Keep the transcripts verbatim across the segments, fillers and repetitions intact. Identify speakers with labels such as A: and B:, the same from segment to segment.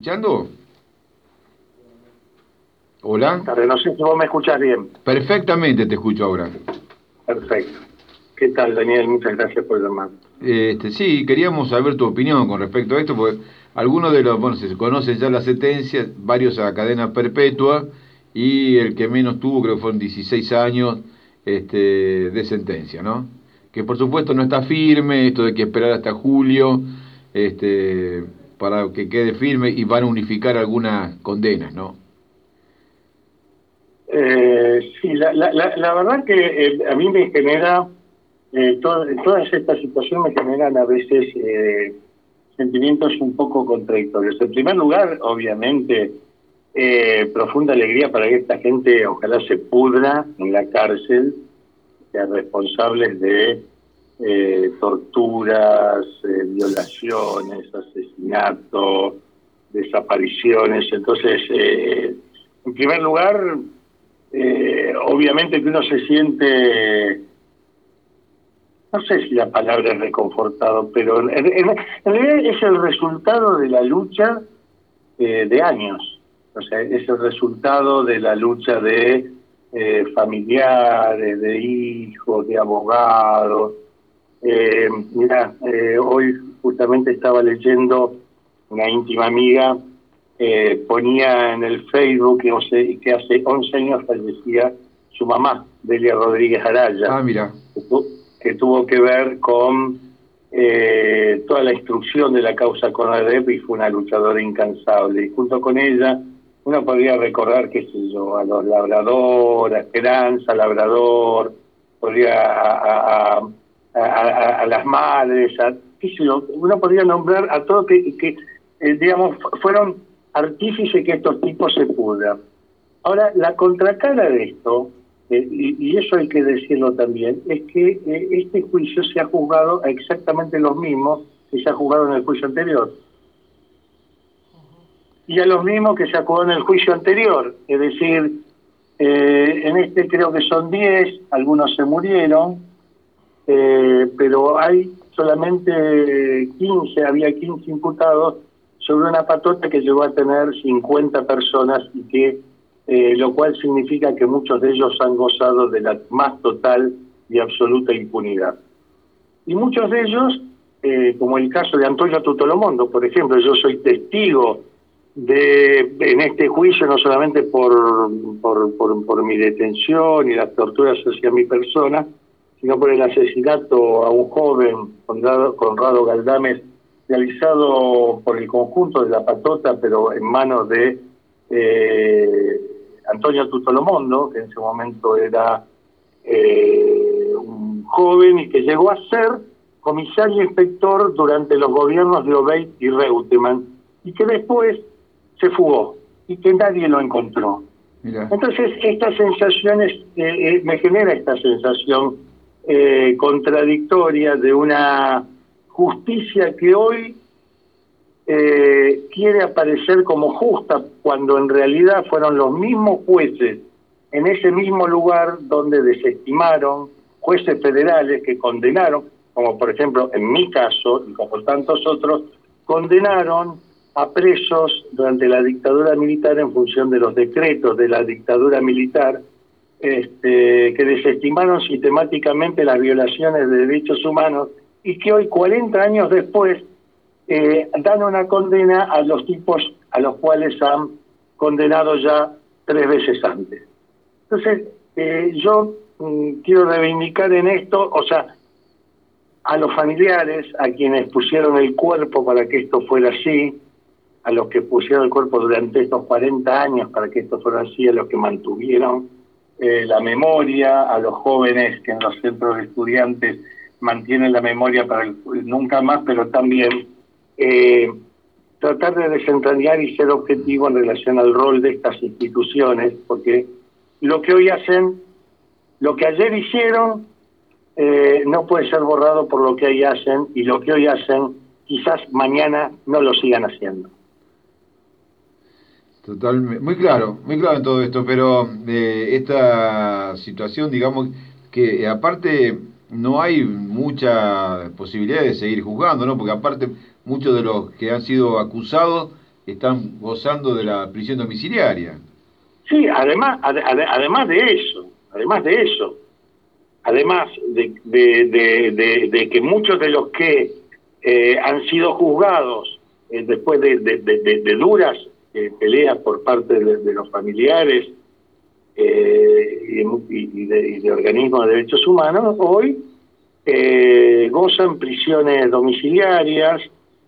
A: ¿Escuchando? Hola.
B: Tarde, no sé si vos me escuchás bien.
A: Perfectamente te escucho ahora.
B: Perfecto. ¿Qué tal, Daniel? Muchas gracias por llamar.
A: Este, sí, queríamos saber tu opinión con respecto a esto, porque algunos de los, bueno, se conocen ya las sentencias, varios a cadena perpetua, y el que menos tuvo creo que fueron dieciséis años este, de sentencia, ¿no? Que por supuesto no está firme, esto de que esperar hasta julio este, para que quede firme y van a unificar algunas condenas, ¿no?
B: Eh, sí, la, la, la, la verdad que eh, a mí me genera, eh, to todas estas situaciones me generan a veces eh, sentimientos un poco contradictorios. En primer lugar, obviamente, eh, profunda alegría para que esta gente ojalá se pudra en la cárcel, sean responsables de eh, torturas, eh, violaciones, asesinatos, desapariciones. Entonces, eh, en primer lugar, eh, obviamente que uno se siente, no sé si la palabra es reconfortado, pero en, en, en realidad es el resultado de la lucha eh, de años. O sea, es el resultado de la lucha de eh, familiares, de hijos, de abogados. Eh, mira, eh, hoy justamente estaba leyendo, una íntima amiga eh, ponía en el Facebook que, o sea, que hace once años fallecía su mamá, Delia Rodríguez Araya,
A: Ah, mira.
B: que, tu, que tuvo que ver con eh, toda la instrucción de la causa con ADEP y fue una luchadora incansable. Y junto con ella, uno podría recordar, qué sé yo, a los Labrador, a Esperanza Labrador, podría a, a, a, a, a las madres, a, qué sé yo, uno podría nombrar a todos que, que eh, digamos, fueron artífices que estos tipos se pudran. Ahora, la contracara de esto, eh, y, y eso hay que decirlo también, es que eh, este juicio se ha juzgado a exactamente los mismos que se ha juzgado en el juicio anterior. Y a los mismos que se ha juzgado en el juicio anterior. Es decir, eh, en este creo que son diez, algunos se murieron, eh, pero hay solamente quince, había quince imputados sobre una patota que llegó a tener cincuenta personas y que eh, lo cual significa que muchos de ellos han gozado de la más total y absoluta impunidad. Y muchos de ellos, eh, como el caso de Antonio Tutolomondo, por ejemplo, yo soy testigo de en este juicio no solamente por, por, por, por mi detención y las torturas hacia mi persona, sino por el asesinato a un joven, Conrado, Conrado Galdames, realizado por el conjunto de la patota, pero en manos de eh, Antonio Tutolomondo, que en ese momento era eh, un joven y que llegó a ser comisario inspector durante los gobiernos de Obeid y Reutemann, y que después se fugó y que nadie lo encontró.
A: Mira.
B: Entonces, estas sensaciones, eh, eh, me genera esta sensación eh, contradictoria de una justicia que hoy eh, quiere aparecer como justa, cuando en realidad fueron los mismos jueces en ese mismo lugar donde desestimaron, jueces federales que condenaron, como por ejemplo en mi caso y como tantos otros, condenaron a presos durante la dictadura militar en función de los decretos de la dictadura militar, este, que desestimaron sistemáticamente las violaciones de derechos humanos y que hoy, cuarenta años después, eh, dan una condena a los tipos a los cuales han condenado ya tres veces antes. Entonces, eh, yo mm, quiero reivindicar en esto, o sea, a los familiares, a quienes pusieron el cuerpo para que esto fuera así, a los que pusieron el cuerpo durante estos cuarenta años para que esto fuera así, a los que mantuvieron eh, la memoria, a los jóvenes que en los centros de estudiantes mantienen la memoria para el, nunca más, pero también eh, tratar de desentrañar y ser objetivo en relación al rol de estas instituciones, porque lo que hoy hacen, lo que ayer hicieron, eh, no puede ser borrado por lo que hoy hacen, y lo que hoy hacen, quizás mañana no lo sigan haciendo.
A: Totalmente, muy claro, muy claro en todo esto, pero eh, esta situación, digamos, que eh, aparte no hay mucha posibilidad de seguir juzgando, ¿no? Porque aparte muchos de los que han sido acusados están gozando de la prisión domiciliaria.
B: Sí, además, ad, ad, además de eso, además de eso, además de, de, de, de, de que muchos de los que eh, han sido juzgados eh, después de, de, de, de, de duras eh, peleas por parte de, de los familiares eh, y, y, de, y de organismos de derechos humanos, hoy eh, gozan prisiones domiciliarias,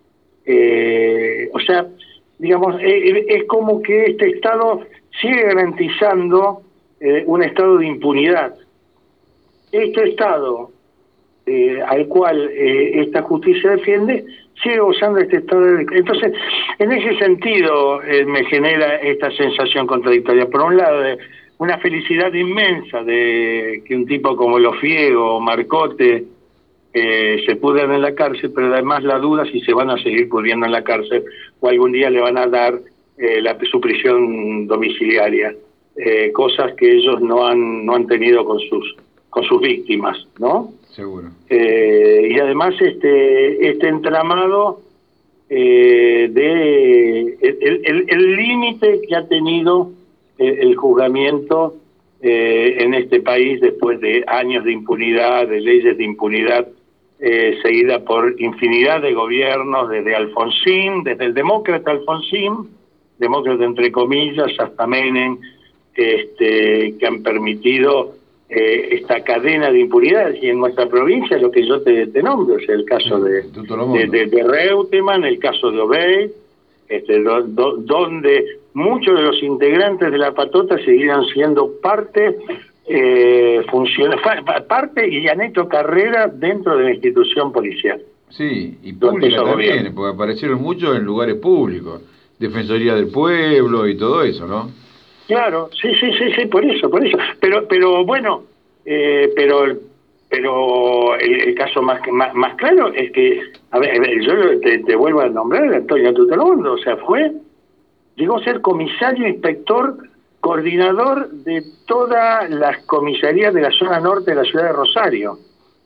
B: eh, o sea, digamos, eh, es como que este Estado sigue garantizando eh, un estado de impunidad. Este Estado eh, al cual eh, esta justicia defiende sigue gozando este estado de... Entonces, en ese sentido eh, me genera esta sensación contradictoria. Por un lado, de una felicidad inmensa de que un tipo como Lofiego o Marcote eh, se pudran en la cárcel, pero además la duda si se van a seguir pudriendo en la cárcel o algún día le van a dar eh, la, su prisión domiciliaria, eh, cosas que ellos no han no han tenido con sus con sus víctimas, ¿no?
A: Seguro.
B: Eh, y además este este entramado eh, de el límite que ha tenido el, el juzgamiento eh, en este país después de años de impunidad, de leyes de impunidad eh, seguida por infinidad de gobiernos, desde Alfonsín, desde el demócrata Alfonsín, demócrata entre comillas, hasta Menem, este, que han permitido eh, esta cadena de impunidad. Y en nuestra provincia, lo que yo te, te nombro, es el caso de, de, de, de Reutemann, el caso de Obey, este, do, do, donde muchos de los integrantes de la patota seguirán siendo parte, eh, funciona, parte y han hecho carrera dentro de la institución policial.
A: Sí, y pública también, porque aparecieron muchos en lugares públicos, Defensoría del Pueblo y todo eso, ¿no?
B: Claro, sí, sí, sí, sí, por eso, por eso. Pero, pero bueno, eh, pero, pero el, el caso más, más, más claro es que, a ver, yo te, te vuelvo a nombrar a Antonio Tutolondo, o sea, fue, llegó a ser comisario, inspector, coordinador de todas las comisarías de la zona norte de la ciudad de Rosario.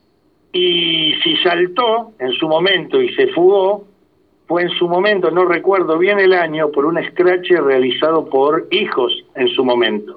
B: Y si saltó en su momento y se fugó, fue en su momento, no recuerdo bien el año, por un escrache realizado por hijos en su momento.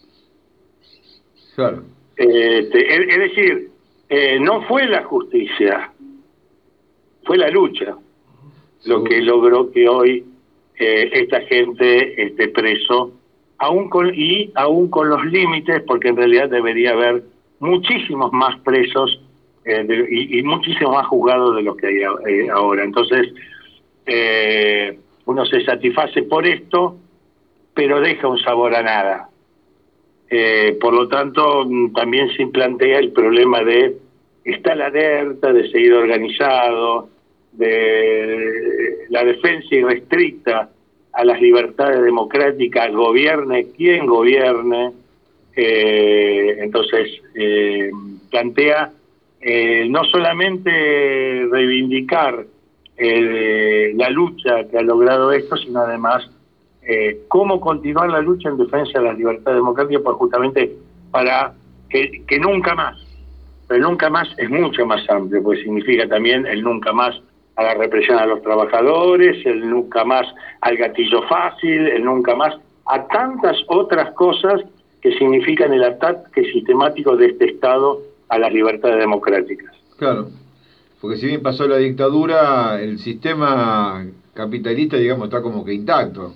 A: Claro.
B: Eh, te, es, es decir, eh, no fue la justicia, fue la lucha lo que logró que hoy eh, esta gente esté preso, aún con, y aún con los límites, porque en realidad debería haber muchísimos más presos eh, de, y, y muchísimos más juzgados de los que hay eh, ahora. Entonces, Eh, uno se satisface por esto, pero deja un sabor a nada. Eh, por lo tanto, también se plantea el problema de estar alerta, de seguir organizado, de la defensa irrestricta a las libertades democráticas, gobierne quien gobierne. Eh, entonces, eh, plantea eh, no solamente reivindicar Eh, la lucha que ha logrado esto, sino además eh, cómo continuar la lucha en defensa de las libertades democráticas, por justamente para que, que nunca más, pero nunca más es mucho más amplio, porque significa también el nunca más a la represión a los trabajadores, el nunca más al gatillo fácil, el nunca más a tantas otras cosas que significan el ataque sistemático de este Estado a las libertades democráticas.
A: Claro. Porque si bien pasó la dictadura, el sistema capitalista, digamos, está como que intacto.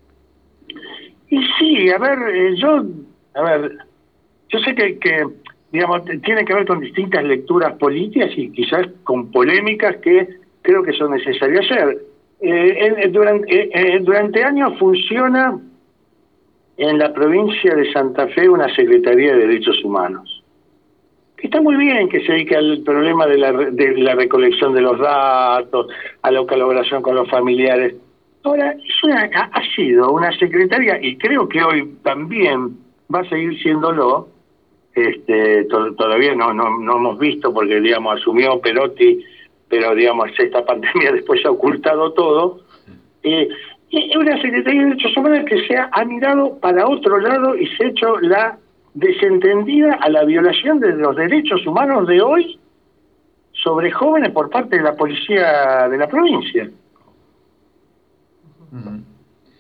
B: Y sí, a ver, eh, yo, a ver, yo sé que, que, digamos, tiene que ver con distintas lecturas políticas y quizás con polémicas que creo que son necesarias hacer. Eh, en, durante, eh, durante años funciona en la provincia de Santa Fe una Secretaría de Derechos Humanos. Está muy bien que se dedique al problema de la, de la recolección de los datos, a la colaboración con los familiares. Ahora, es una, ha sido una secretaría, y creo que hoy también va a seguir siéndolo, este, to, todavía no, no, no hemos visto, porque, digamos, asumió Perotti, pero, digamos, esta pandemia después ha ocultado todo. Eh, es una Secretaría de Derechos Humanos que se ha, ha mirado para otro lado y se ha hecho la desentendida a la violación de los derechos humanos de hoy sobre jóvenes por parte de la policía de la provincia.
A: Uh-huh.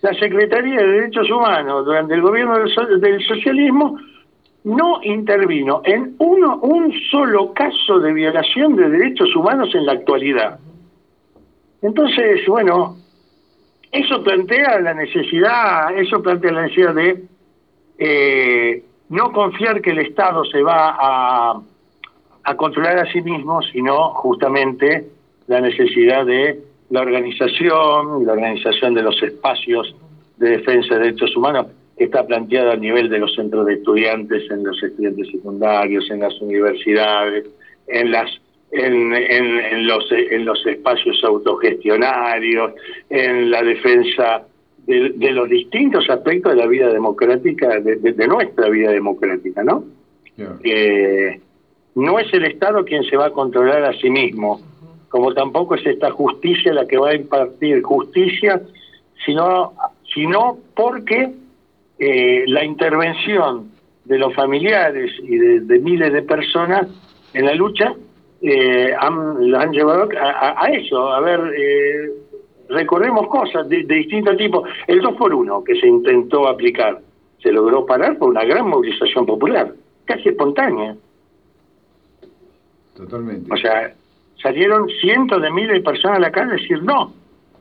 B: la Secretaría de Derechos Humanos durante el gobierno del, so del socialismo no intervino en uno un solo caso de violación de derechos humanos en la actualidad. Entonces, bueno, eso plantea la necesidad, eso plantea la necesidad de eh, no confiar que el Estado se va a, a controlar a sí mismo, sino justamente la necesidad de la organización, la organización de los espacios de defensa de derechos humanos, que está planteada a nivel de los centros de estudiantes, en los estudiantes secundarios, en las universidades, en las en, en, en los en los espacios autogestionarios, en la defensa de, de los distintos aspectos de la vida democrática, de, de, de nuestra vida democrática, ¿no? Yeah. Eh, no es el Estado quien se va a controlar a sí mismo, como tampoco es esta justicia la que va a impartir justicia, sino, sino porque eh, la intervención de los familiares y de, de miles de personas en la lucha eh, han, la han llevado a, a, a eso. A ver, eh, recordemos cosas de, de distintos tipos. El dos por uno que se intentó aplicar se logró parar por una gran movilización popular, casi espontánea.
A: Totalmente.
B: O sea, salieron cientos de miles de personas a la calle a decir no.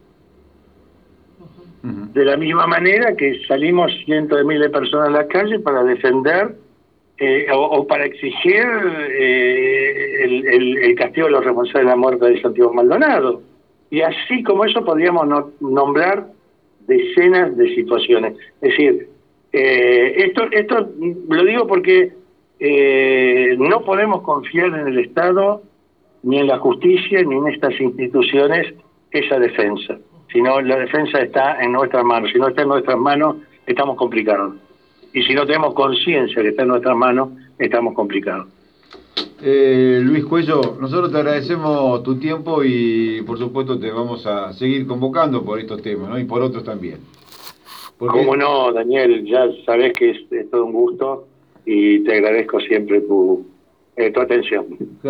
B: Uh-huh. De la misma manera que salimos cientos de miles de personas a la calle para defender eh, o, o para exigir eh, el, el, el castigo de los responsables de la muerte de Santiago Maldonado. Y así como eso podríamos no, nombrar decenas de situaciones. Es decir, eh, esto, esto lo digo porque eh, no podemos confiar en el Estado, ni en la justicia, ni en estas instituciones, esa defensa. Sino la defensa está en nuestras manos. Si no está en nuestras manos, estamos complicados. Y si no tenemos conciencia que está en nuestras manos, estamos complicados.
A: Eh, Luis Cuello, nosotros te agradecemos tu tiempo y por supuesto te vamos a seguir convocando por estos temas, ¿no? Y por otros también.
B: Porque... Cómo no, Daniel, ya sabés que es, es todo un gusto y te agradezco siempre tu, eh, tu atención.